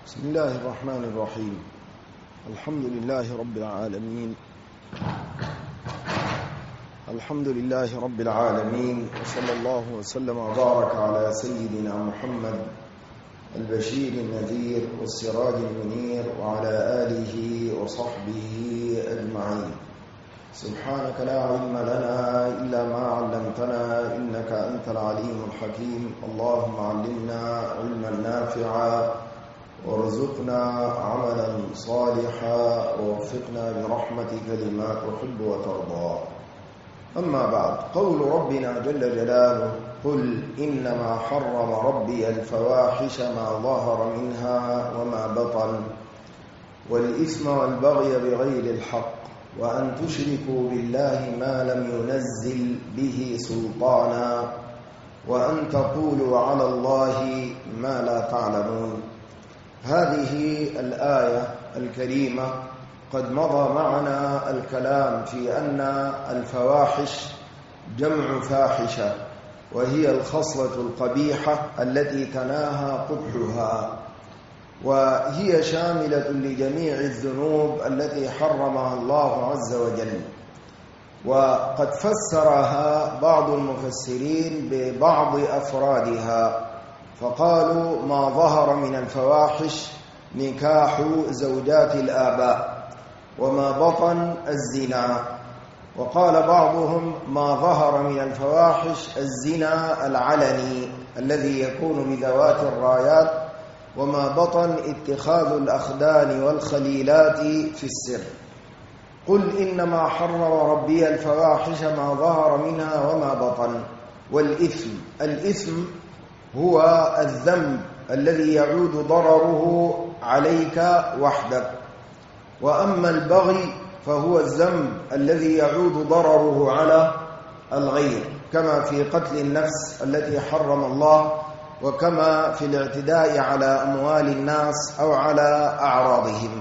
بسم الله الرحمن الرحيم. الحمد لله رب العالمين. الحمد لله رب العالمين، وصلى الله وسلم وبارك على سيدنا محمد البشير النذير والسراج المنير وعلى آله وصحبه أجمعين. سبحانك لا علم لنا إلا ما علمتنا إنك أنت العليم الحكيم. اللهم علمنا علما نافعا وارزقنا عملا صالحا ووفقنا برحمتك لما تحب وترضى. أما بعد، قول ربنا جل جلاله: قل إنما حرم ربي الفواحش ما ظهر منها وما بطن والإثم والبغي بغير الحق وأن تشركوا بالله ما لم ينزل به سلطانا وأن تقولوا على الله ما لا تعلمون. هذه الآية الكريمة قد مضى معنا الكلام في أن الفواحش جمع فاحشة، وهي الخصلة القبيحة التي تناهى قبحها، وهي شاملة لجميع الذنوب التي حرمها الله عز وجل. وقد فسرها بعض المفسرين ببعض أفرادها، فقالوا: ما ظهر من الفواحش نكاح زوجات الآباء، وما بطن الزنا. وقال بعضهم: ما ظهر من الفواحش الزنا العلني الذي يكون بذوات الرايات، وما بطن اتخاذ الأخدان والخليلات في السر. قل إنما حرم ربي الفواحش ما ظهر منها وما بطن. والإثم، الإثم هو الذنب الذي يعود ضرره عليك وحدك، وأما البغي فهو الذنب الذي يعود ضرره على الغير، كما في قتل النفس التي حرم الله، وكما في الاعتداء على أموال الناس أو على أعراضهم.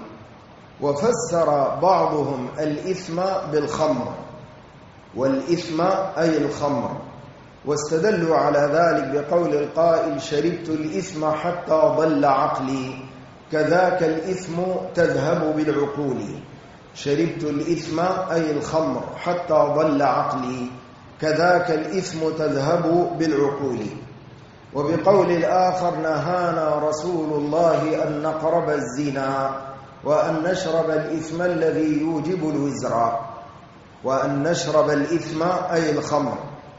وفسر بعضهم الإثم بالخمر، والإثم أي الخمر، واستدلوا على ذلك بقول القائل: شربت الإثم حتى ضل عقلي، كذاك الإثم تذهب بالعقول. شربت الإثم أي الخمر حتى ضل عقلي، كذاك الإثم تذهب بالعقول. وبقول الآخر: نهانا رسول الله أن نقرب الزنا وأن نشرب الإثم الذي يوجب الوزر. وأن نشرب الإثم أي الخمر.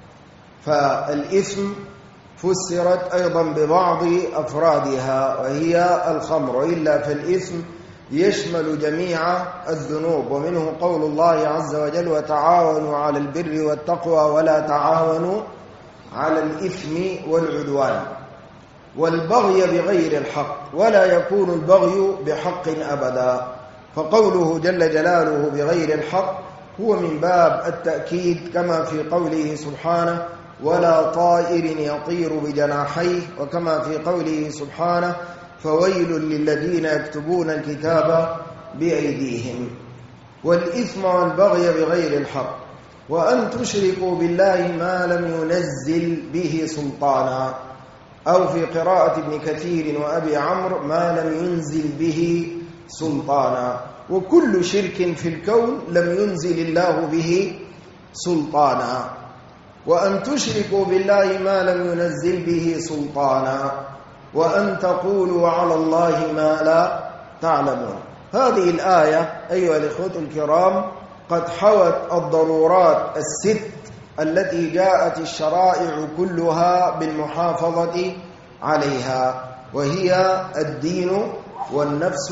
فالإثم فسرت أيضا ببعض أفرادها وهي الخمر، وإلا فالإثم يشمل جميع الذنوب. ومنه قول الله عز وجل: وتعاونوا على البر والتقوى ولا تعاونوا على الإثم والعدوان. والبغي بغير الحق، ولا يكون البغي بحق أبدا. فقوله جل جلاله بغير الحق هو من باب التأكيد، كما في قوله سبحانه: ولا طائر يطير بجناحيه، وكما في قوله سبحانه: فويل للذين يكتبون الكتاب بأيديهم. والإثم والبغي بغير الحق، وأن تشركوا بالله ما لم ينزل به سلطانا، أو في قراءة ابن كثير وأبي عمرو: ما لم ينزل به سلطانا. وكل شرك في الكون لم ينزل الله به سلطانا. وأن تشركوا بالله ما لم ينزل به سلطانا، وأن تقولوا على الله ما لا تعلمون. هذه الآية أيها الإخوة الكرام قد حوت الضرورات الست التي جاءت الشرائع كلها بالمحافظة عليها، وهي الدين والنفس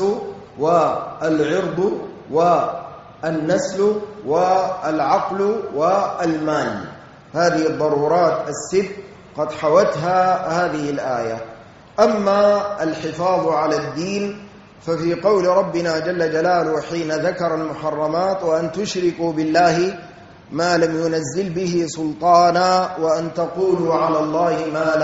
والعرض والنسل والعقل والمال. هذه الضرورات الست قد حوتها هذه الآية. أما الحفاظ على الدين ففي قول ربنا جل جلاله حين ذكر المحرمات: وأن تشركوا بالله ما لم ينزل به سلطانا وأن تقولوا على الله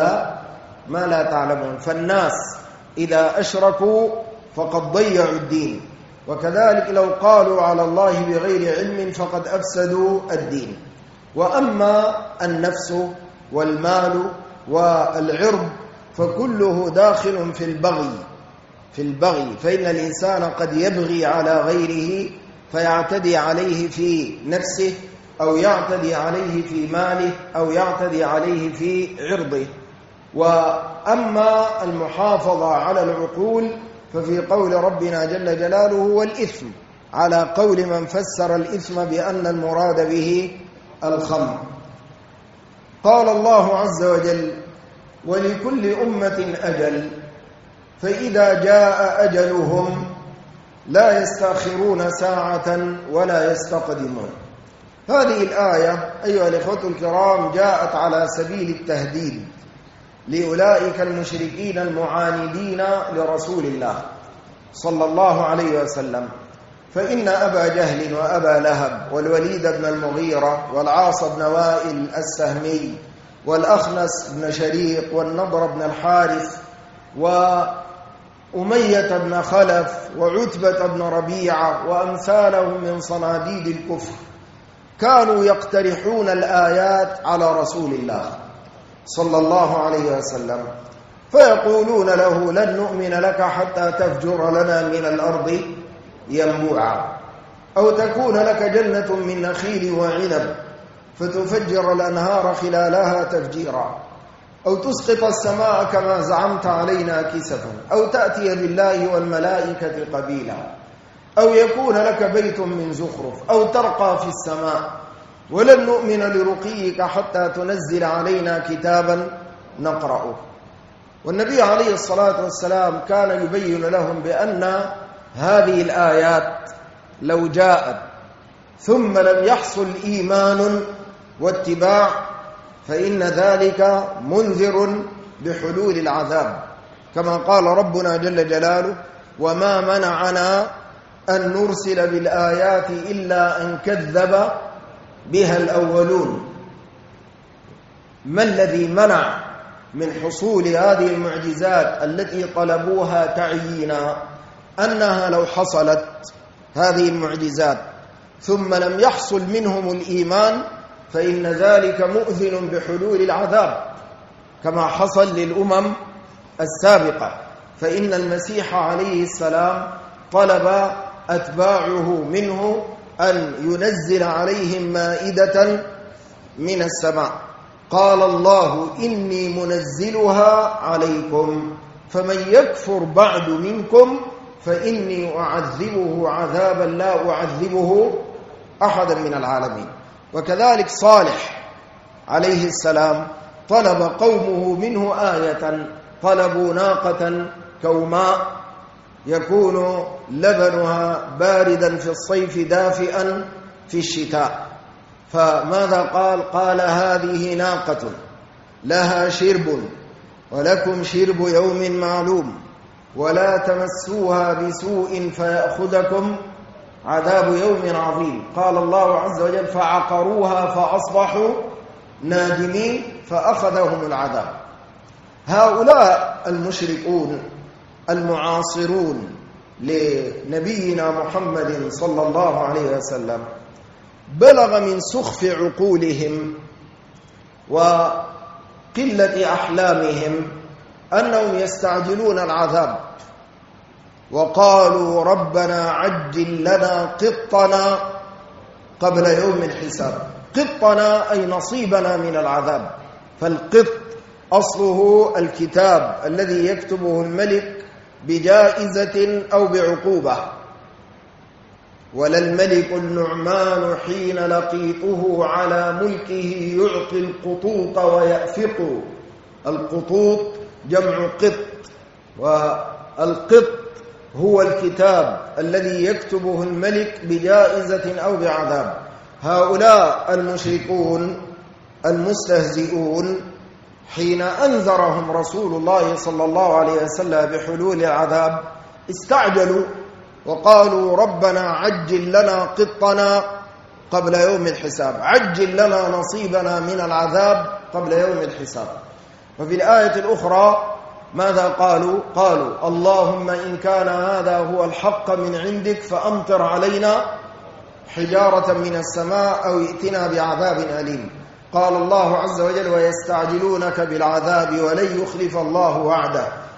ما لا تعلمون. فالناس إذا أشركوا فقد ضيعوا الدين، وكذلك لو قالوا على الله بغير علم فقد أفسدوا الدين. وأما النفس والمال والعرض فكله داخل في البغي، في البغي، فإن الإنسان قد يبغي على غيره فيعتدي عليه في نفسه، أو يعتدي عليه في ماله، أو يعتدي عليه في عرضه. وأما المحافظة على العقول ففي قول ربنا جل جلاله والإثم، على قول من فسر الإثم بأن المراد به الخمر. قال الله عز وجل: ولكل أمة أجل فإذا جاء أجلهم لا يستأخرون ساعة ولا يستقدمون. هذه الآية أيها الإخوة الكرام جاءت على سبيل التهديد لأولئك المشركين المعاندين لرسول الله صلى الله عليه وسلم. فإن أبا جهل وأبا لهب والوليد بن المغيرة والعاص بن وائل السهمي والأخنس بن شريق والنضر بن الحارث وأمية بن خلف وعتبة بن ربيعة وأمثالهم من صناديد الكفر كانوا يقترحون الآيات على رسول الله صلى الله عليه وسلم، فيقولون له: لن نؤمن لك حتى تفجر لنا من الأرض ينبوعا، أو تكون لك جنة من نخيل وعنب فتفجر الأنهار خلالها تفجيرا، أو تسقط السماء كما زعمت علينا كسفا، أو تأتي بالله والملائكة قبيلا، أو يكون لك بيت من زخرف، أو ترقى في السماء، ولن نؤمن لرقيك حتى تنزل علينا كتابا نقرأه. والنبي عليه الصلاة والسلام كان يبين لهم بأن هذه الآيات لو جاءت ثم لم يحصل إيمان واتباع فإن ذلك منذر بحلول العذاب، كما قال ربنا جل جلاله: وما منعنا أن نرسل بالآيات إلا أن كذب بها الأولون. ما الذي منع من حصول هذه المعجزات التي طلبوها تعيينا؟ أنها لو حصلت هذه المعجزات ثم لم يحصل منهم الإيمان فإن ذلك مؤذن بحلول العذاب، كما حصل للأمم السابقة. فإن المسيح عليه السلام طلب أتباعه منه أن ينزل عليهم مائدة من السماء، قال الله: إني منزلها عليكم فمن يكفر بعد منكم فإني أعذبه عذابا لا أعذبه أحدا من العالمين. وكذلك صالح عليه السلام طلب قومه منه آية، طلبوا ناقة كوماء يكون لبنها باردا في الصيف دافئا في الشتاء، فماذا قال؟ قال: هذه ناقة لها شرب ولكم شرب يوم معلوم ولا تمسوها بسوء فيأخذكم عذاب يوم عظيم. قال الله عز وجل: فعقروها فأصبحوا نادمين فأخذهم العذاب. هؤلاء المشركون المعاصرون لنبينا محمد صلى الله عليه وسلم بلغ من سخف عقولهم وقلة أحلامهم أنهم يستعجلون العذاب، وقالوا: ربنا عجل لنا قطنا قبل يوم الحساب. قطنا أي نصيبنا من العذاب، فالقط أصله الكتاب الذي يكتبه الملك بجائزة أو بعقوبة. ولا الملك النعمان حين لقيته على ملكه يعطي القطوط ويأفق. القطوط جمع قط، والقط هو الكتاب الذي يكتبه الملك بجائزة أو بعذاب. هؤلاء المشركون المستهزئون حين أنذرهم رسول الله صلى الله عليه وسلم بحلول العذاب استعجلوا وقالوا: ربنا عجل لنا قطنا قبل يوم الحساب، عجل لنا نصيبنا من العذاب قبل يوم الحساب. وفي الآية الأخرى ماذا قالوا؟ قالوا: اللهم إن كان هذا هو الحق من عندك فأمطر علينا حجارة من السماء أو ائتنا بعذاب أليم. قال الله عز وجل: ويستعجلونك بالعذاب ولن يخلف الله وعده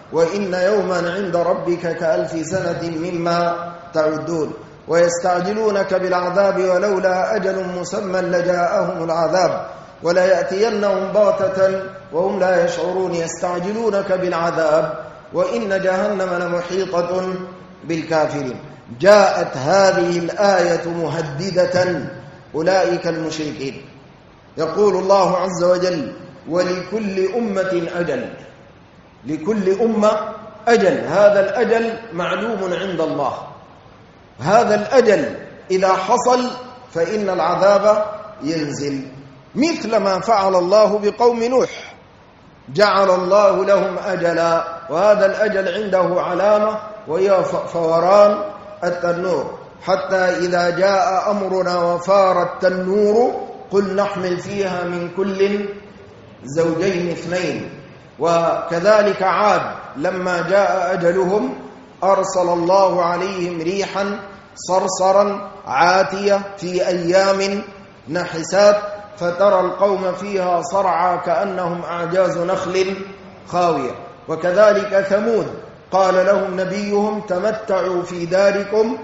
وإن يوما عند ربك كألف سنة مما تعدون ويستعجلونك بالعذاب ولولا أجل مسمى لجاءهم العذاب وليأتينهم بغتة وهم لا يشعرون يستعجلونك بالعذاب وإن جهنم لمحيطة بالكافرين. جاءت هذه الآية مهددة أولئك المشركين. يقول الله عز وجل: ولكل أمة أجل. لكل أمة أجل، هذا الأجل معلوم عند الله. هذا الأجل إذا حصل فإن العذاب ينزل، مثل ما فعل الله بقوم نوح. جعل الله لهم أجلا، وهذا الأجل عنده علامة وهي فوران التنور، حتى إذا جاء أمرنا وفار التنور قل نحمل فيها من كل زوجين اثنين. وكذلك عاد لما جاء أجلهم أرسل الله عليهم ريحا صرصرا عاتية في أيام نحسات فترى القوم فيها صرعى كأنهم أعجاز نخل خاوية. وكذلك ثمود قال لهم نبيهم: تمتعوا في داركم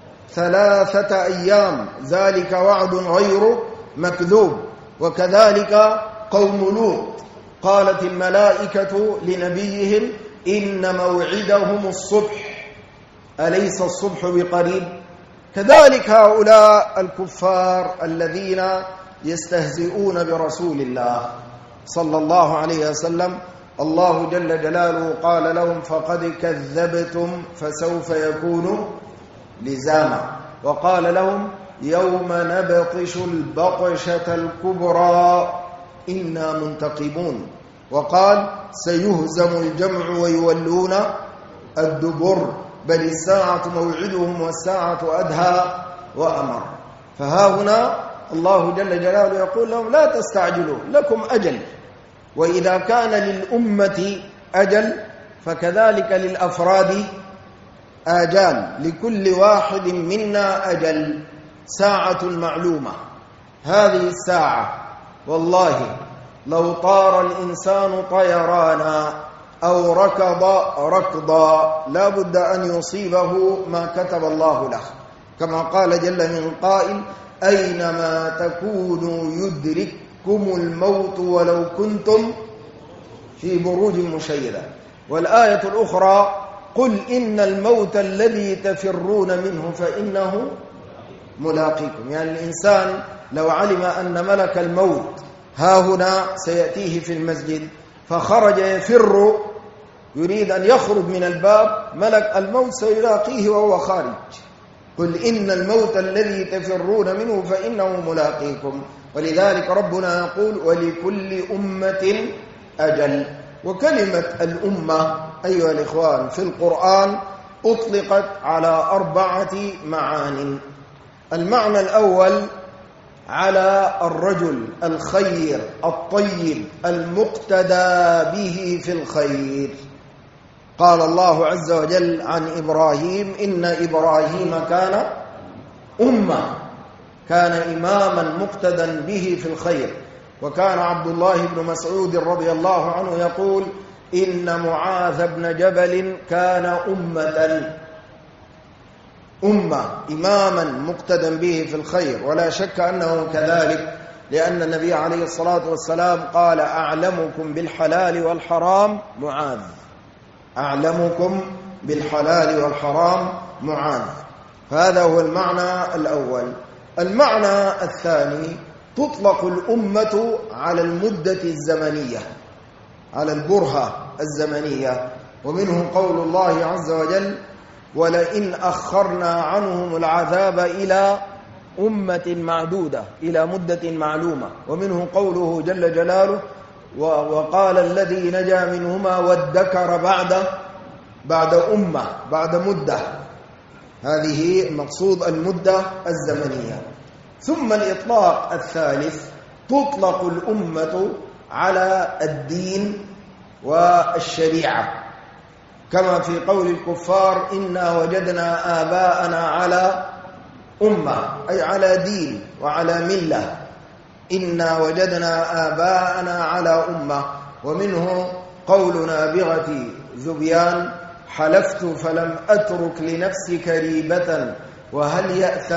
3 أيام ذلك وعد غير مكذوب. وكذلك قوم لوط قالت الملائكة لنبيهم: إن موعدهم الصبح أليس الصبح بقريب. كذلك هؤلاء الكفار الذين يستهزئون برسول الله صلى الله عليه وسلم، الله جل جلاله قال لهم: فقد كذبتم فسوف يكون لزاما. وقال لهم: يوم نبطش البطشة الكبرى إنا منتقمون. وقال: سيهزم الجمع ويولون الدبر بل الساعة موعدهم والساعة أدهى وأمر. فها هنا الله جل جلاله يقول لهم: لا تستعجلوا، لكم أجل. وإذا كان للأمة أجل فكذلك للأفراد آجال، لكل واحد منا أجل، ساعة معلومة. هذه الساعة والله لو طار الإنسان طيرانا أو ركض ركضا لا بد أن يصيبه ما كتب الله له، كما قال جل من قائل: أينما تكونوا يدرككم الموت ولو كنتم في بروج مشيدة. والآية الأخرى: قل إن الموت الذي تفرون منه فإنه ملاقيكم. يعني الإنسان لو علم أن ملك الموت ها هنا سيأتيه في المسجد فخرج يفر يريد أن يخرج من الباب، ملك الموت سيلاقيه وهو خارج. قل إن الموت الذي تفرون منه فإنه ملاقيكم. ولذلك ربنا يقول: ولكل أمة أجل. وكلمة الأمة أيها الإخوان في القرآن أطلقت على 4 معان. المعنى الأول على الرجل الخير الطيب المقتدى به في الخير. قال الله عز وجل عن إبراهيم: إن إبراهيم كان أمة، كان إماما مقتدى به في الخير. وكان عبد الله بن مسعود رضي الله عنه يقول: إن معاذ بن جبل كان أمة إماما مقتدى به في الخير. ولا شك أنه كذلك، لأن النبي عليه الصلاة والسلام قال: أعلمكم بالحلال والحرام معاذ. أعلمكم بالحلال والحرام معاذ. هذا هو المعنى الأول. المعنى الثاني: تطلق الأمة على المدة الزمنية، على البرهة الزمنية. ومنه قول الله عز وجل: ولئن أخرنا عنهم العذاب إلى أمة معدودة، إلى مدة معلومة. ومنه قوله جل جلاله: وقال الذي نجا منهما وادكر بعد أمة، بعد مدة. هذه المقصود المدة الزمنية. ثم الإطلاق الثالث: تطلق الأمة على الدين والشريعة، كما في قول الكفار: إنا وجدنا آباءنا على أمة، أي على دين وعلى ملة. إنا وجدنا آباءنا على أمة. ومنه قول نابغة ذبيان حلفت فلم أترك لنفسك ريبة وهل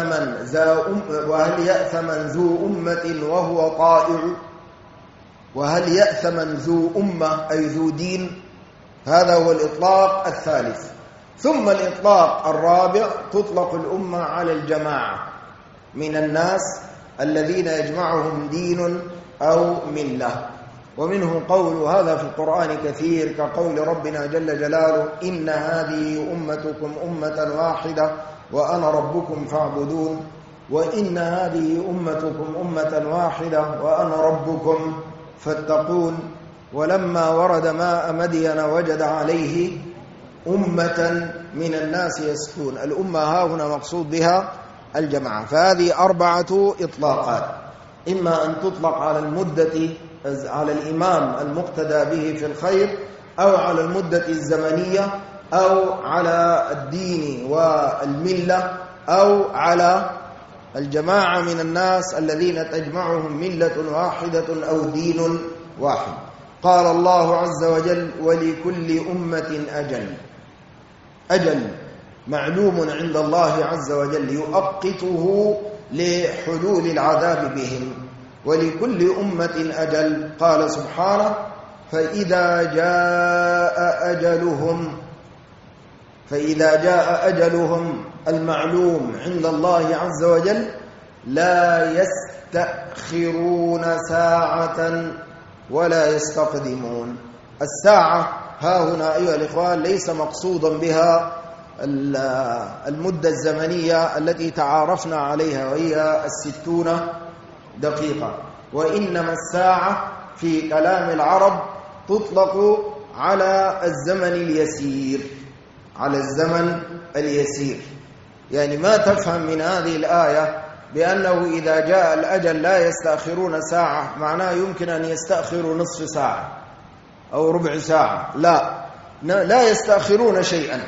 يأثمن ذو أمة وهو طائع وهل يأثمن ذو أمة أي ذو دين. هذا هو الإطلاق الثالث. ثم الإطلاق الرابع تطلق الأمة على الجماعة من الناس الذين يجمعهم دين أو ملة، ومنه قول هذا في القرآن كثير كقول ربنا جل جلاله إن هذه أمتكم أمة واحدة وأنا ربكم فاعبدون، وإن هذه أمتكم أمة واحدة وأنا ربكم فاتقون. ولما ورد ماء مدين وجد عليه أمة من الناس يسقون. الأمة ها هنا مقصود بها الجماعة. فهذه 4 إطلاقات، إما أن تطلق على المدة على الإمام المقتدى به في الخير، أو على المدة الزمنية، أو على الدين والملة، أو على الجماعة من الناس الذين تجمعهم ملة واحدة أو دين واحد. قال الله عز وجل ولكل أمة أجل معلوم عند الله عز وجل يؤقته لحلول العذاب بهم. ولكل أمة أجل. قال سبحانه فإذا جاء أجلهم المعلوم عند الله عز وجل لا يستأخرون ساعة ولا يستقدمون. الساعة ها هنا أيها الإخوان ليس مقصودا بها المدة الزمنية التي تعارفنا عليها وهي 60 دقيقة، وإنما الساعة في كلام العرب تطلق على الزمن اليسير. يعني ما تفهم من هذه الآية بأنه إذا جاء الأجل لا يستأخرون ساعة معناه يمكن أن يستأخروا نصف ساعة أو ربع ساعة. لا يستأخرون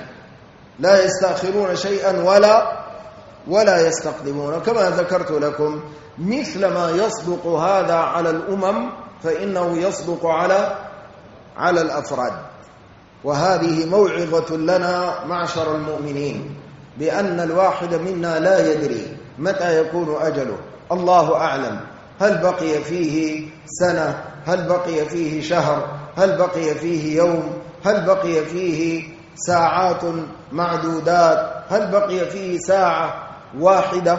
شيئا ولا يستقدمون. كما ذكرت لكم مثل ما يصدق هذا على الأمم فإنه يصدق على الأفراد. وهذه موعظة لنا معشر المؤمنين بأن الواحد منا لا يدري متى يكون أجله. الله أعلم، هل بقي فيه سنة، هل بقي فيه شهر، هل بقي فيه يوم، هل بقي فيه ساعات معدودات، هل بقي فيه ساعة واحدة.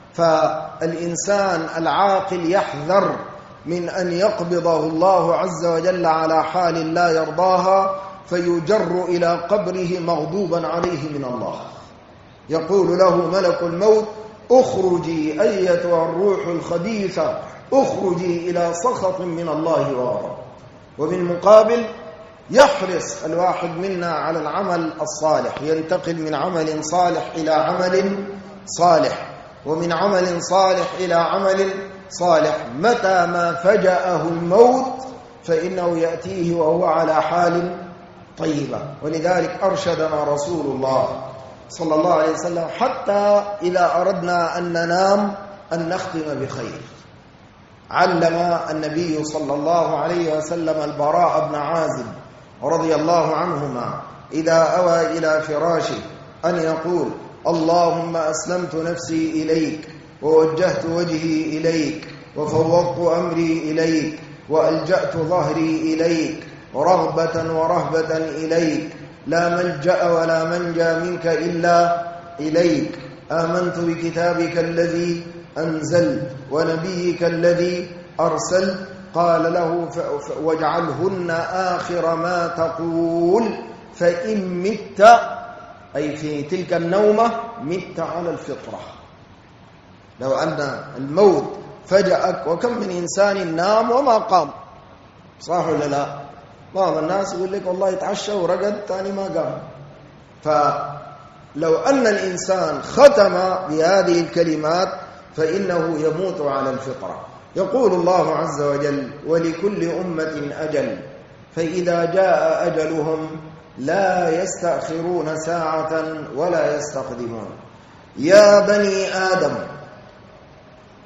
فالإنسان العاقل يحذر من أن يقبضه الله عز وجل على حال لا يرضاها فيجر إلى قبره مغضوبا عليه من الله. يقول له ملك الموت اخرجي أيتها الروح الخبيثة اخرجي إلى سخط من الله وغضب. ومن مقابل يحرص الواحد منا على العمل الصالح، ينتقل من عمل صالح إلى عمل صالح، ومن عمل صالح إلى عمل صالح. متى ما فجأه الموت فإنه يأتيه وهو على حال طيبة. ولذلك أرشدنا رسول الله صلى الله عليه وسلم حتى إذا أردنا أن ننام أن نختم بخير. علم النبي صلى الله عليه وسلم البراء بن عازب رضي الله عنهما إذا أوى إلى فراشه أن يقول اللهم أسلمت نفسي إليك ووجهت وجهي إليك وفوضت أمري إليك وألجأت ظهري إليك رغبة ورهبة إليك لا ملجأ ولا منجى منك إلا إليك. آمنت بكتابك الذي أنزلت ونبيك الذي أرسلت. قال له واجعلهن آخر ما تقول فإن مت أي في تلك النومة مت على الفطرة. لو أن الموت فجأك، وكم من إنسان نام وما قام، صح ولا لا؟ بعض الناس يقول لك والله يتعشى ورقد ثاني ما قام. فلو أن الإنسان ختم بهذه الكلمات فإنه يموت على الفطرة. يقول الله عز وجل ولكل أمة أجل فإذا جاء أجلهم لا يستأخرون ساعة ولا يستقدمون. يا بني آدم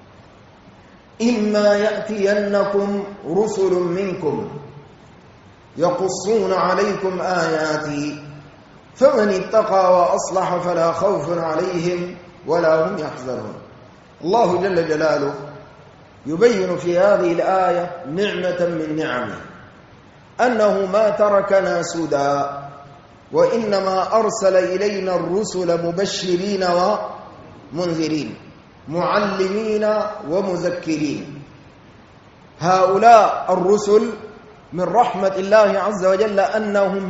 إما يأتينكم رسل منكم يقصون عليكم آياتي فمن اتقى وأصلح فلا خوف عليهم ولا هم يحزنون. الله جل جلاله يبين في هذه الآية نعمة من نعمه، أنه ما تركنا سدى، وإنما أرسل إلينا الرسل مبشرين ومنذرين، معلمين ومذكرين. هؤلاء الرسل من رحمة الله عز وجل أنهم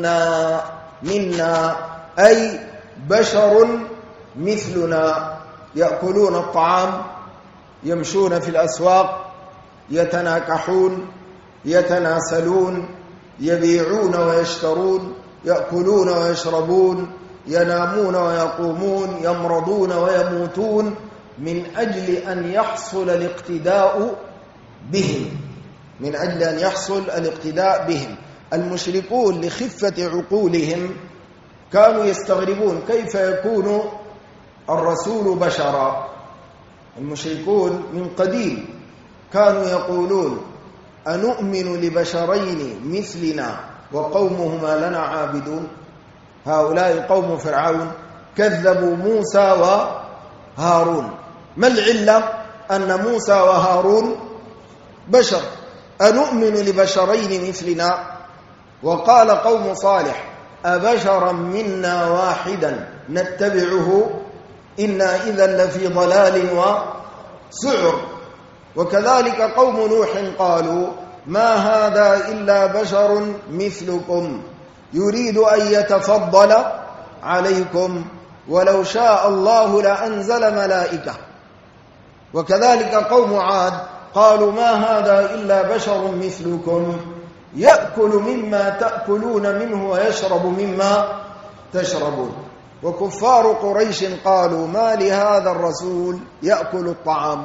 منا أي بشر مثلنا، يأكلون الطعام، يمشون في الأسواق، يتناكحون، يتناسلون، يبيعون ويشترون، يأكلون ويشربون، ينامون ويقومون، يمرضون ويموتون، من أجل أن يحصل الاقتداء بهم، من أجل أن يحصل الاقتداء بهم. المشركون لخفة عقولهم كانوا يستغربون كيف يكون الرسول بشرا. المشركون من قديم كانوا يقولون أنؤمن لبشرين مثلنا وقومهما لنا عابدون. هؤلاء قوم فرعون كذبوا موسى وهارون. ما العلة؟ أن موسى وهارون بشر. أنؤمن لبشرين مثلنا. وقال قوم صالح أبشرا منا واحدا نتبعه إنا إذا لفي ضلال وسعر. وكذلك قوم نوح قالوا ما هذا إلا بشر مثلكم يريد أن يتفضل عليكم ولو شاء الله لأنزل ملائكة. وكذلك قوم عاد قالوا ما هذا إلا بشر مثلكم يأكل مما تأكلون منه ويشرب مما تشربون. وكفار قريش قالوا ما لهذا الرسول يأكل الطعام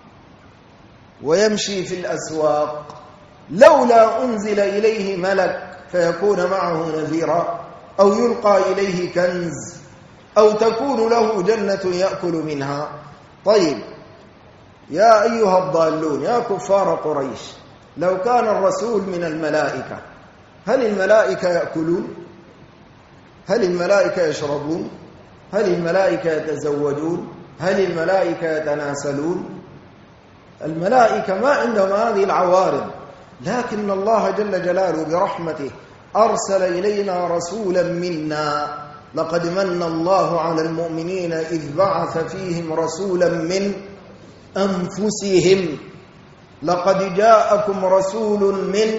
ويمشي في الأسواق لولا أنزل إليه ملك فيكون معه نذيرا أو يلقى إليه كنز أو تكون له جنة يأكل منها. طيب يا أيها الضالون يا كفار قريش، لو كان الرسول من الملائكة هل الملائكة يأكلون؟ هل الملائكة يشربون؟ هل الملائكة يتزوجون؟ هل الملائكة يتناسلون؟ الملائكة ما عندهم هذه العوارض، لكن الله جل جلاله برحمته أرسل إلينا رسولا منا. لقد من الله على المؤمنين إذ بعث فيهم رسولا من أنفسهم. لقد جاءكم رسول من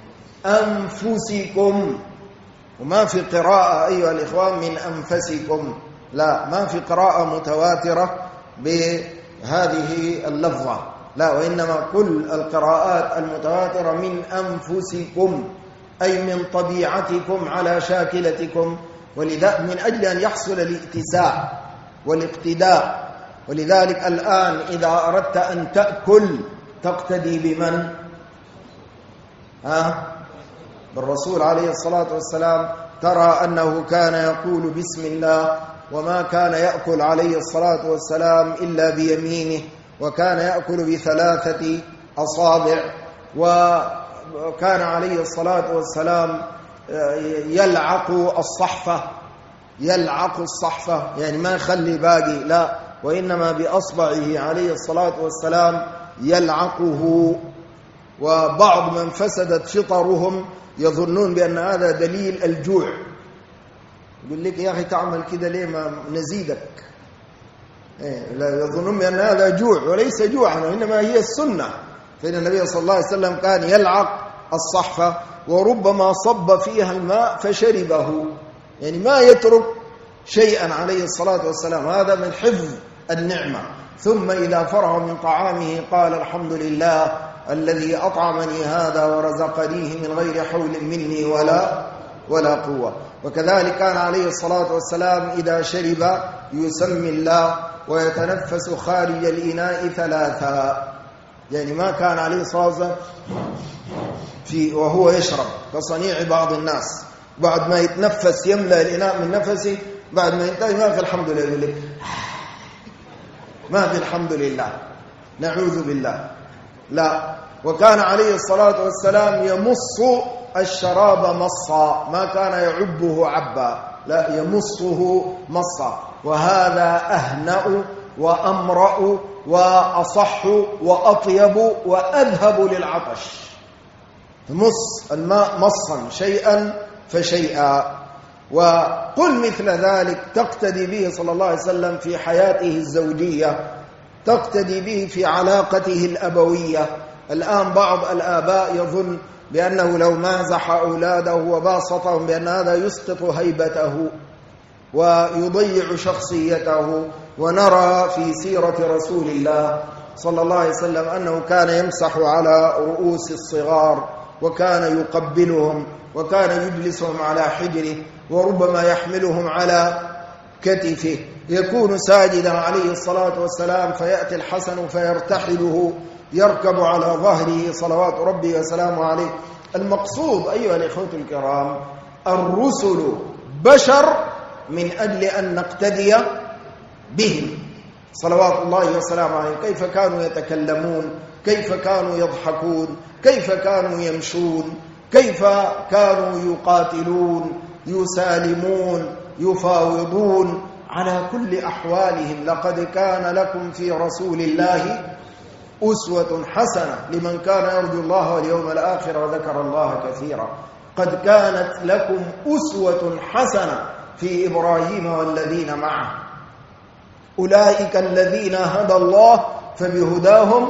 أنفسكم. وما في قراءة أيها الإخوان من أنفسكم، لا، ما في قراءة متواترة بهذه اللفظة، لا، وإنما كل القراءات المتواترة من أنفسكم أي من طبيعتكم على شاكلتكم. ولذا من أجل أن يحصل الاتساع والاقتداء. ولذلك الآن إذا أردت أن تأكل تقتدي بمن؟ بالرسول عليه الصلاة والسلام. ترى أنه كان يقول بسم الله، وما كان يأكل عليه الصلاة والسلام إلا بيمينه، وكان يأكل ب3 أصابع، وكان عليه الصلاة والسلام يلعق الصحفة، يلعق الصحفة يعني ما يخلي باقي، لا، وإنما بأصبعه عليه الصلاة والسلام يلعقه. وبعض من فسدت فطرهم يظنون بأن هذا دليل الجوع، يقول لك يا أخي تعمل كده ليه ما نزيدك، لا، يظنون بأن هذا جوع وليس جوعا، وإنما هي السنة. فإن النبي صلى الله عليه وسلم كان يلعق الصحفة وربما صب فيها الماء فشربه، يعني ما يترك شيئا عليه الصلاة والسلام، هذا من حفظ النعمة. ثم إذا فرغ من طعامه قال الحمد لله الذي أطعمني هذا ورزقنيه من غير حول مني ولا قوة. وكذلك كان عليه الصلاة والسلام إذا شرب يسمي الله ويتنفس خارج الإناء 3، يعني ما كان عليه الصلاة والسلام وهو يشرب كصنيع بعض الناس، بعد ما يتنفس يملأ الإناء من نفسه، بعد ما ينتهي ما في الحمد لله، يقول لك ما في الحمد لله، نعوذ بالله، لا. وكان عليه الصلاة والسلام يمص الشراب مصا، ما كان يعبه عبا، لا يمصه مصا. وهذا أهنأ وأمرأ وأصح وأطيب وأذهب للعطش. مص الماء مصا شيئا فشيئا. وقل مثل ذلك تقتدي به صلى الله عليه وسلم في حياته الزوجية، تقتدي به في علاقته الأبوية. الآن بعض الآباء يظن بأنه لو مازح أولاده وباسطهم بأن هذا يسقط هيبته ويضيع شخصيته. ونرى في سيرة رسول الله صلى الله عليه وسلم أنه كان يمسح على رؤوس الصغار، وكان يقبلهم، وكان يجلسهم على حجره، وربما يحملهم على كتفه. يكون ساجدا عليه الصلاة والسلام فيأتي الحسن فيرتحله، يركب على ظهره صلوات ربي وسلامه عليه. المقصود أيها الإخوة الكرام، الرسل بشر من أجل أن نقتدي بهم صلوات الله وسلامه عليه. كيف كانوا يتكلمون، كيف كانوا يضحكون، كيف كانوا يمشون، كيف كانوا يقاتلون، يسالمون، يفاوضون، على كل أحوالهم. لقد كان لكم في رسول الله أسوة حسنة لمن كان يرجو الله واليوم الآخر وذكر الله كثيرا. قد كانت لكم أسوة حسنة في إبراهيم والذين معه، أولئك الذين هدى الله فبهداهم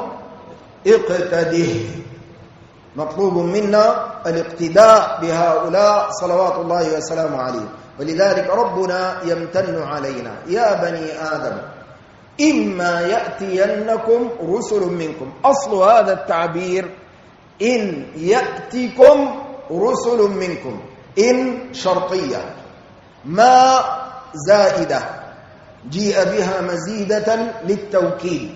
اقتده. مطلوب منا الاقتداء بهؤلاء صلوات الله وسلامه عليه. ولذلك ربنا يمتن علينا: يا بني آدم إما يأتينكم رسل منكم. أصل هذا التعبير إن يأتيكم رسل منكم، إن شرطية، ما زائدة جيء بها مزيدة للتوكيد.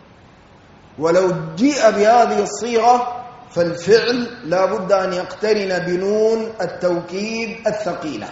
ولو جيء بهذه الصيغة فالفعل لا بد أن يقترن بنون التوكيد الثقيلة.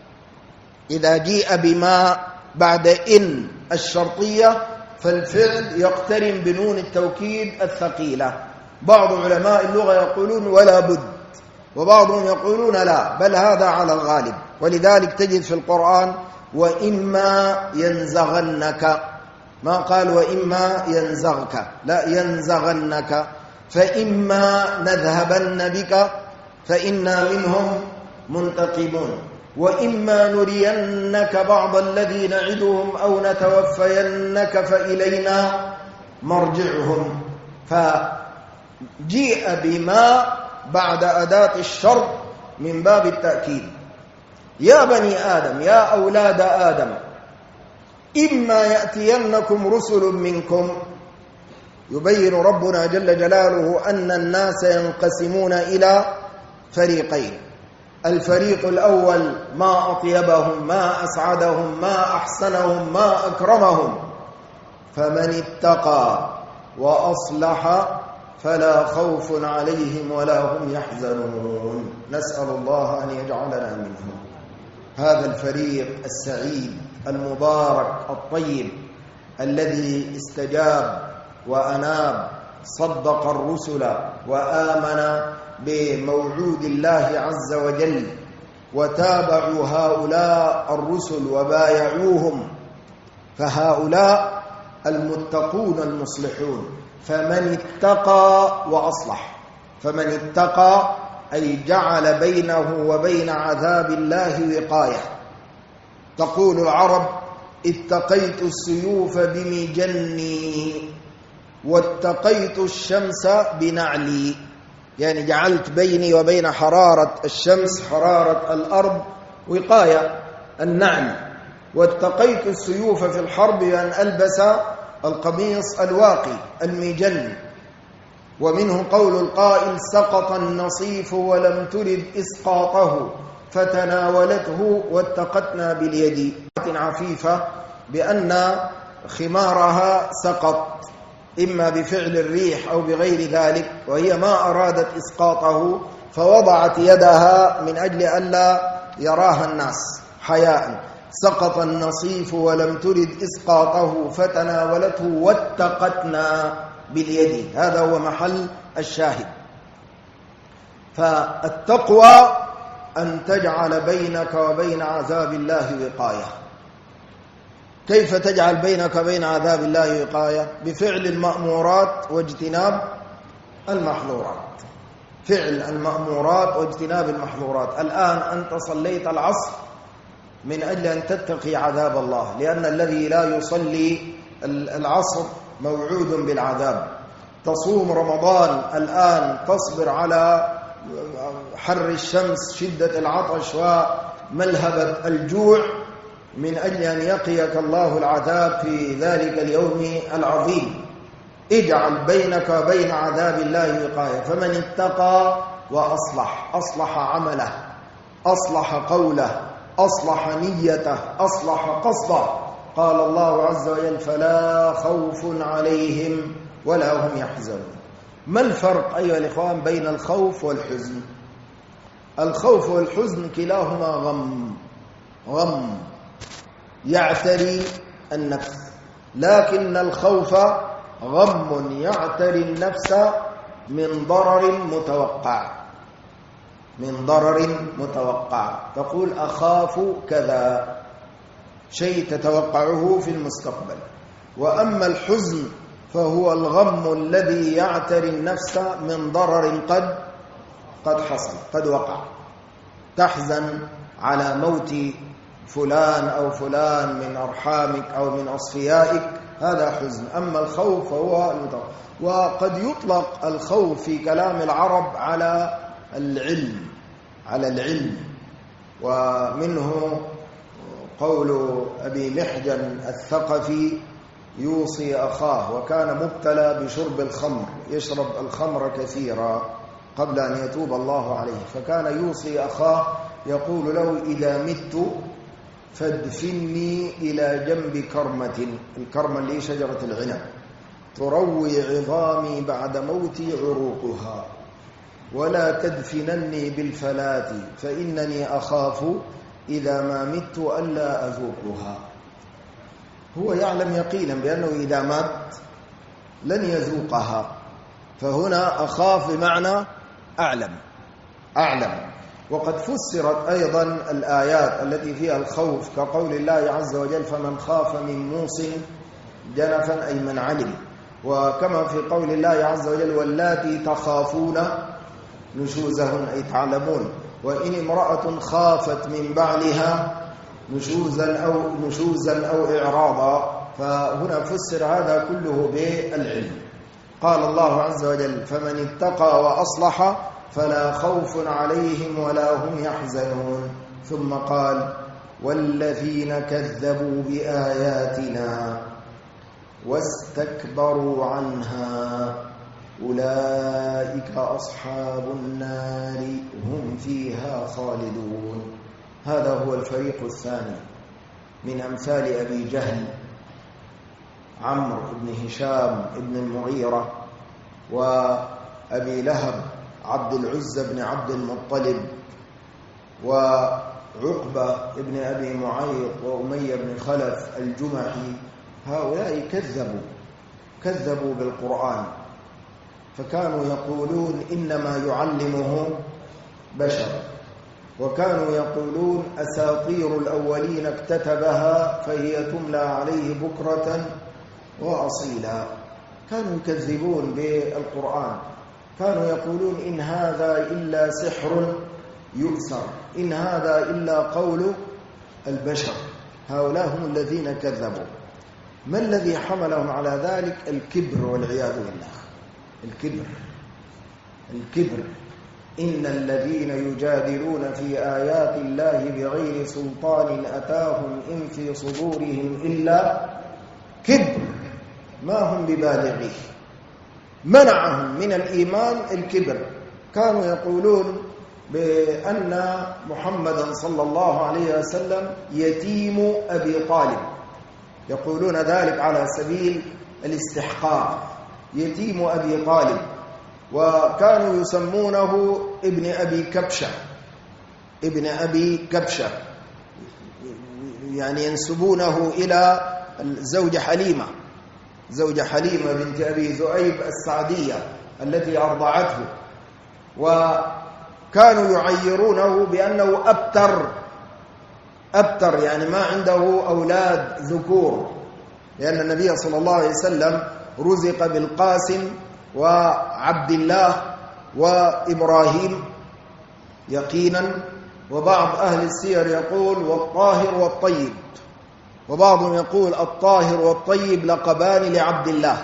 إذا جيء بما بعد إن الشرطية فالفعل يقترن بنون التوكيد الثقيلة. بعض علماء اللغة يقولون ولا بد، وبعضهم يقولون لا، بل هذا على الغالب. ولذلك تجد في القرآن وإما ينزغنك، ما قال وإما ينزغك، لا، ينزغنك. فإما نذهبن بك فإنا منهم منتقمون، وإما نرينك بعض الذي نعدهم أو نتوفينك فإلينا مرجعهم. فجيء بما بعد أداة الشرط من باب التأكيد. يا بني آدم، يا أولاد آدم، إما يأتينكم رسل منكم. يبين ربنا جل جلاله أن الناس ينقسمون إلى فريقين. الفريق الأول ما أطيبهم، ما أسعدهم، ما أحسنهم، ما أكرمهم. فمن اتقى وأصلح فلا خوف عليهم ولا هم يحزنون. نسأل الله أن يجعلنا منهم. هذا الفريق السعيد المبارك الطيب الذي استجاب وأناب، صدق الرسل وآمن بموعود الله عز وجل، وتابعوا هؤلاء الرسل وبايعوهم. فهؤلاء المتقون المصلحون. فمن اتقى وأصلح، فمن اتقى أي جعل بينه وبين عذاب الله وقاية. تقول العرب اتقيت السيوف بمجني واتقيت الشمس بنعلي، يعني جعلت بيني وبين حرارة الشمس، حرارة الأرض، وقاية النعل. واتقيت السيوف في الحرب بأن ألبس القميص الواقي المجن. ومنه قول القائل سقط النصيف ولم ترد إسقاطه فتناولته واتقتنا باليد. عفيفة بأن خمارها سقط، إما بفعل الريح أو بغير ذلك، وهي ما أرادت إسقاطه فوضعت يدها من أجل ألا يراها الناس حياء. سقط النصيف ولم ترد إسقاطه فتناولته واتقتنا باليد. هذا هو محل الشاهد. فالتقوى أن تجعل بينك وبين عذاب الله وقاية. كيف تجعل بينك وبين عذاب الله وقاية؟ بفعل المأمورات واجتناب المحظورات. فعل المأمورات واجتناب المحظورات. الآن أنت صليت العصر من أجل أن تتقي عذاب الله، لأن الذي لا يصلي العصر موعود بالعذاب. تصوم رمضان الآن، تصبر على حر الشمس، شدة العطش وملهبة الجوع، من أجل أن يقيك الله العذاب في ذلك اليوم العظيم. اجعل بينك وبين عذاب الله وقاية. فمن اتقى وأصلح، أصلح عمله، أصلح قوله، أصلح نيته، أصلح قصده، قال الله عز وجل: فلا خوف عليهم ولا هم يحزنون. ما الفرق أيها الإخوان بين الخوف والحزن؟ الخوف والحزن كلاهما غم يعتري النفس، لكن الخوف غم يعتري النفس من ضرر متوقع. تقول أخاف كذا، شيء تتوقعه في المستقبل. وأما الحزن فهو الغم الذي يعتري النفس من ضرر قد حصل، قد وقع. تحزن على موت فلان أو فلان من أرحامك أو من أصفيائك، هذا حزن. أما الخوف فهو المتوقع. وقد يطلق الخوف في كلام العرب على العلم، ومنه قول أبي محجن الثقفي: يوصي أخاه، وكان مبتلى بشرب الخمر، يشرب الخمر كثيرا قبل أن يتوب الله عليه، فكان يوصي أخاه يقول له: إذا مت فادفني إلى جنب كرمة. الكرمة اللي شجرة العنب، تروي عظامي بعد موتي عروقها، ولا تدفنني بالفلاة، فإنني أخاف إذا ما مت ألا أذوقها. هو يعلم يقينا بأنه إذا مات لن يذوقها، فهنا أخاف بمعنى أعلم. وقد فسرت أيضا الآيات التي فيها الخوف كقول الله عز وجل: فمن خاف من موص جنفا، أي من علم. وكما في قول الله عز وجل: واللاتي تخافون نشوزهن، أي تعلمون. وإن امرأة خافت من بعلها نشوزا أو إعراضا، فهنا فسر هذا كله بالعلم. قال الله عز وجل: فمن اتقى وأصلح فلا خوف عليهم ولا هم يحزنون. ثم قال: والذين كذبوا بآياتنا واستكبروا عنها أولئك أصحاب النار هم فيها خالدون. هذا هو الفريق الثاني من أمثال أبي جهل، عمرو بن هشام بن المغيرة، وأبي لهب عبد العزى بن عبد المطلب، وعقبة بن أبي معيط، وأمية بن خلف الجمحي. هؤلاء كذبوا بالقرآن، فكانوا يقولون إنما يعلمه بشر، وكانوا يقولون أساطير الأولين اكتتبها فهي تملى عليه بكرة وأصيلا. كانوا يكذبون بالقرآن، كانوا يقولون إن هذا إلا سحر يؤثر، إن هذا إلا قول البشر. هؤلاء هم الذين كذبوا. ما الذي حملهم على ذلك؟ الكبر والعياذ بالله. الكبر. إن الذين يجادلون في آيات الله بغير سلطان أتاهم إن في صدورهم إلا كبر ما هم ببالغيه. منعهم من الإيمان الكبر. كانوا يقولون بأن محمدا صلى الله عليه وسلم يتيم أبي طالب، يقولون ذلك على سبيل الاستحقاق، يتيم أبي طالب. وكانوا يسمونه ابن أبي كبشة، يعني ينسبونه إلى الزوجة حليمة بنت أبي ذؤيب السعدية التي أرضعته. كانوا يعيرونه بأنه أبتر يعني ما عنده أولاد ذكور، لأن النبي صلى الله عليه وسلم رزق بالقاسم وعبد الله وإبراهيم يقينا، وبعض أهل السير يقول والطاهر والطيب، وبعضهم يقول الطاهر والطيب لقبان لعبد الله.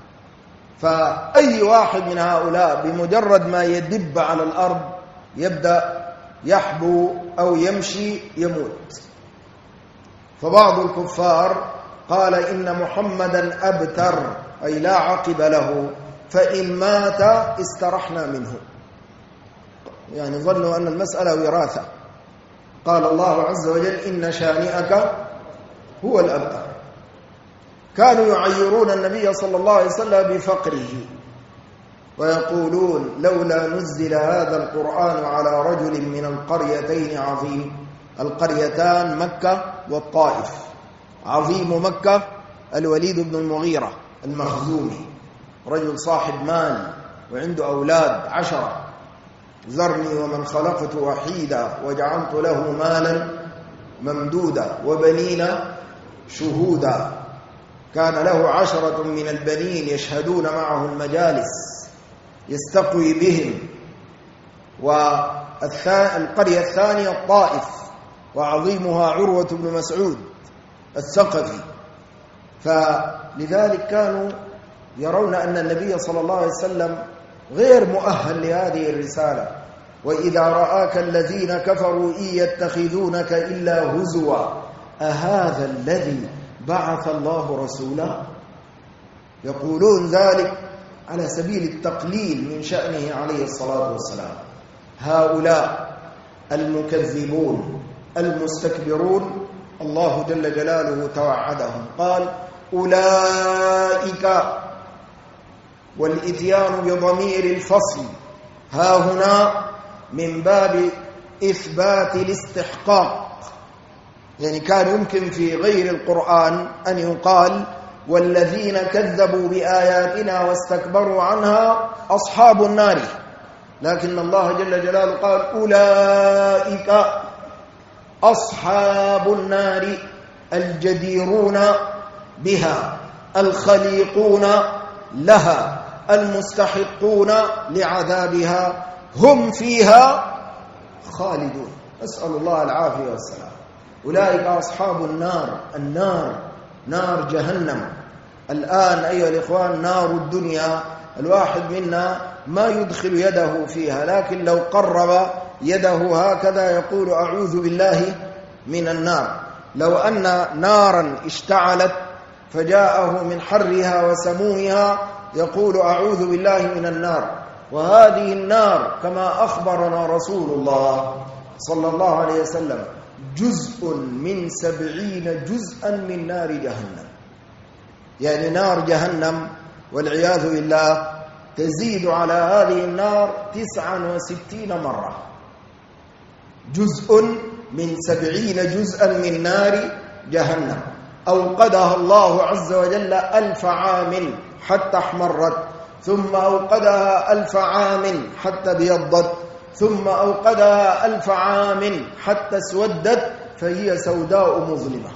فأي واحد من هؤلاء بمجرد ما يدب على الأرض يبدأ يحبو أو يمشي يموت. فبعض الكفار قال إن محمدا أبتر أي لا عقب له، فإن مات استرحنا منه، يعني ظنوا أن المسألة وراثة. قال الله عز وجل إن شانئك هو الأبتر. كانوا يعيرون النبي صلى الله عليه وسلم بفقره ويقولون لولا نزل هذا القرآن على رجل من القريتين عظيم. القريتان مكة والطائف. عظيم مكة الوليد بن المغيرة المخزومي، رجل صاحب مال وعنده أولاد 10، ذرني ومن خلقت وحيدا وجعلت له مالا ممدودا وبنين شهودا. كان له 10 من البنين يشهدون معه المجالس يستقوي بهم. والقرية الثانية الطائف، وعظيمها عروة بن مسعود الثقفي. فلذلك كانوا يرون أن النبي صلى الله عليه وسلم غير مؤهل لهذه الرسالة. وإذا رآك الذين كفروا إن يتخذونك إلا هزوا أهذا الذي بعث الله رسولا. يقولون ذلك على سبيل التقليل من شأنه عليه الصلاة والسلام. هؤلاء المكذبون المستكبرون الله جل جلاله توعدهم، قال أولئك، والإتيان بضمير الفصل ها هنا من باب إثبات الاستحقاق. يعني كان يمكن في غير القرآن أن يقال والذين كذبوا بآياتنا واستكبروا عنها أصحاب النار، لكن الله جل جلاله قال أولئك أصحاب النار الجديرون بها الخليقون لها المستحقون لعذابها هم فيها خالدون. أسأل الله العافية والسلام. أولئك أصحاب النار نار جهنم. الآن أيها الإخوان نار الدنيا الواحد منا ما يدخل يده فيها، لكن لو قرب يده هكذا يقول أعوذ بالله من النار. لو أن نارا اشتعلت فجاءه من حرها وسمومها يقول أعوذ بالله من النار. وهذه النار كما أخبرنا رسول الله صلى الله عليه وسلم جزء من 70 جزءا من نار جهنم. يعني نار جهنم والعياذ بالله تزيد على هذه النار 69 مرة. جزء من 70 جزءا من نار جهنم أوقدها الله عز وجل 1000 عام حتى احمرت، ثم أوقدها 1000 عام حتى ابيضت، ثم أوقدها 1000 عام حتى اسودت، فهي سوداء مظلمة.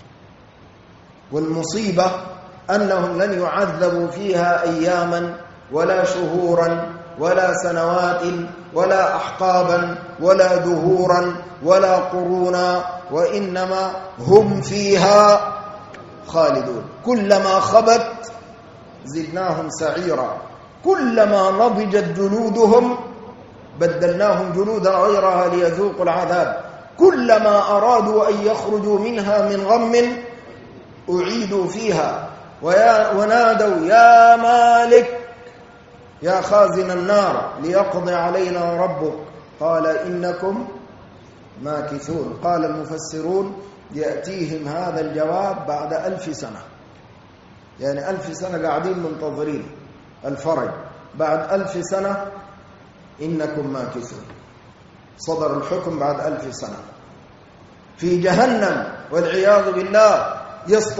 والمصيبة أنهم لن يعذبوا فيها أياما ولا شهورا ولا سنوات ولا أحقابا ولا دهورا ولا قرونا، وإنما هم فيها خالدون. كلما خبت زدناهم سعيرا، كلما نضجت جلودهم بدلناهم جلودا غيرها ليذوقوا العذاب، كلما أرادوا أن يخرجوا منها من غم أعيدوا فيها ونادوا يا مالك يا خازن النار ليقضي علينا ربك قال إنكم ماكثون. قال المفسرون يأتيهم هذا الجواب بعد 1000 سنة، يعني 1000 سنة قاعدين منتظرين الفرج، بعد 1000 سنة إنكم ماكثون. صدر الحكم بعد 1000 سنة. في جهنم والعياذ بالله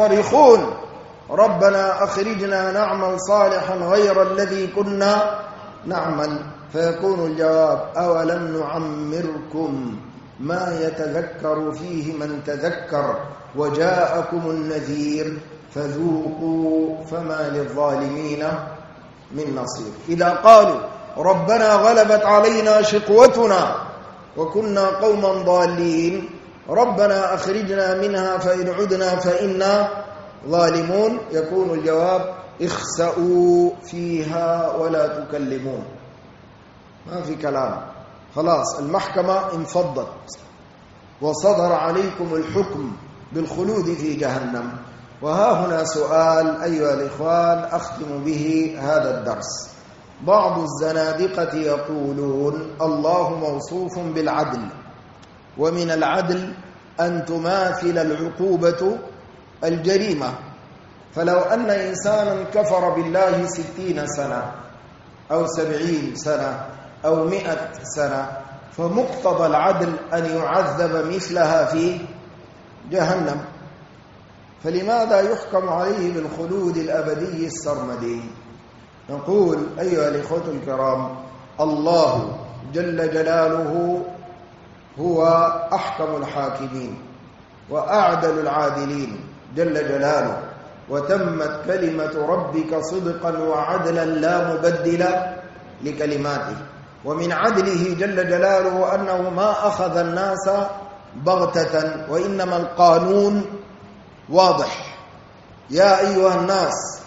يصطرخون ربنا أخرجنا نعمل صالحا غير الذي كنا نعمل، فيكون الجواب: أولم نعمركم ما يتذكر فيه من تذكر وجاءكم النذير فذوقوا فما للظالمين من نصير. إذا قالوا ربنا غلبت علينا شقوتنا وكنا قوما ضالين ربنا أخرجنا منها فإن عدنا فإنا ظالمون، يكون الجواب: اخسأوا فيها ولا تكلمون. ما في كلام، خلاص المحكمة انفضت وصدر عليكم الحكم بالخلود في جهنم. وها هنا سؤال أيها الإخوان أختم به هذا الدرس. بعض الزنادقة يقولون الله موصوف بالعدل، ومن العدل أن تماثل العقوبة الجريمة، فلو أن إنسانا كفر بالله 60 سنة أو 70 سنة أو 100 سنة فمقتضى العدل أن يعذب مثلها في جهنم، فلماذا يحكم عليه بالخلود الأبدي السرمدي؟ نقول أيها الإخوة الكرام: الله جل جلاله هو أحكم الحاكمين وأعدل العادلين جل جلاله، وتمت كلمة ربك صدقا وعدلا لا مبدل لكلماته. ومن عدله جل جلاله أنه ما أخذ الناس بغتة، وإنما القانون واضح: يا أيها الناس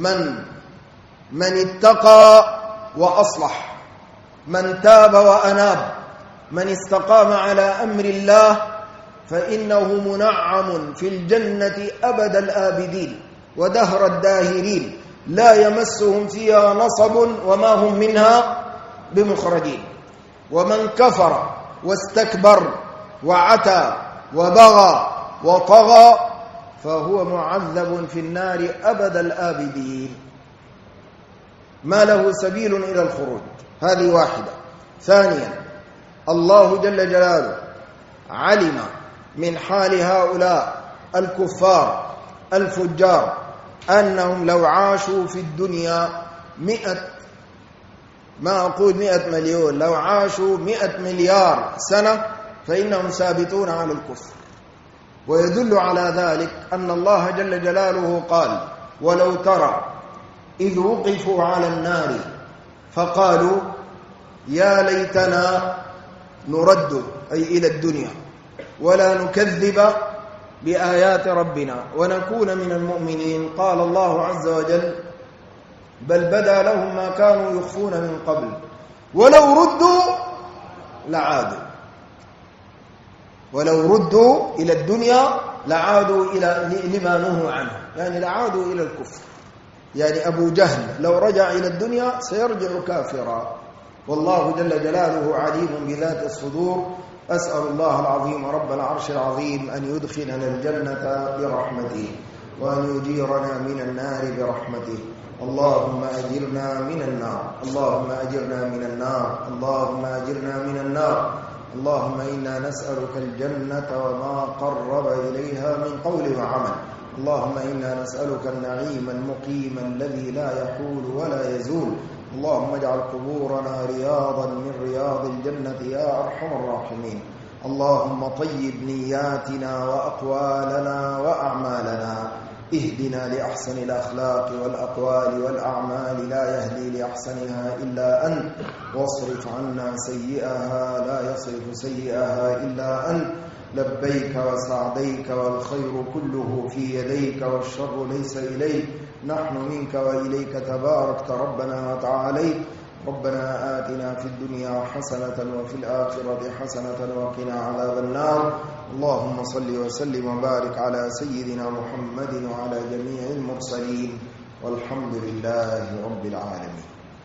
من اتقى وأصلح، من تاب وأناب، من استقام على أمر الله فإنه منعم في الجنة أبد الآبدين ودهر الداهرين، لا يمسهم فيها نصب وما هم منها بمخرجين. ومن كفر واستكبر وعتى وبغى وطغى فهو معذب في النار أبد الآبدين، ما له سبيل إلى الخروج. هذه واحدة. ثانيا، الله جل جلاله علم من حال هؤلاء الكفار الفجار أنهم لو عاشوا في الدنيا 100، ما أقول 100 مليون، لو عاشوا 100 مليار سنة فإنهم ثابتون على الكفر. ويدل على ذلك أن الله جل جلاله قال: ولو ترى إذ وقفوا على النار فقالوا يا ليتنا نرد، أي إلى الدنيا، ولا نكذب بآيات ربنا ونكون من المؤمنين. قال الله عز وجل: بل بدا لهم ما كانوا يخفون من قبل ولو ردوا لعادوا، ولو ردوا إلى الدنيا لعادوا إلى لما نهوا عنه، يعني لعادوا إلى الكفر. يعني أبو جهل لو رجع إلى الدنيا سيرجع كافرا، والله جل جلاله عليم بذات الصدور. أسأل الله العظيم رب العرش العظيم أن يدخلنا الجنة برحمته وأن يجيرنا من النار برحمته. اللهم أجرنا من النار، اللهم أجرنا من النار، اللهم أجرنا من النار. اللهم إنا نسألك الجنة وما قرب إليها من قول وعمل. اللهم إنا نسألك النعيم المقيم الذي لا يحول ولا يزول. اللهم اجعل قبورنا رياضا من رياض الجنة يا أرحم الراحمين. اللهم طيب نياتنا وأقوالنا وأعمالنا، اهدنا لأحسن الأخلاق والأقوال والأعمال لا يهدي لأحسنها إلا أنت، واصرف عنا سيئها لا يصرف سيئها إلا أنت. لبيك وسعديك والخير كله في يديك والشر ليس إليك، نحن منك وإليك تباركت ربنا وتعاليت. ربنا آتنا في الدنيا حسنة وفي الآخرة حسنة وقنا عذاب النار. اللهم صل وسلم وبارك على سيدنا محمد وعلى جميع المرسلين، والحمد لله رب العالمين.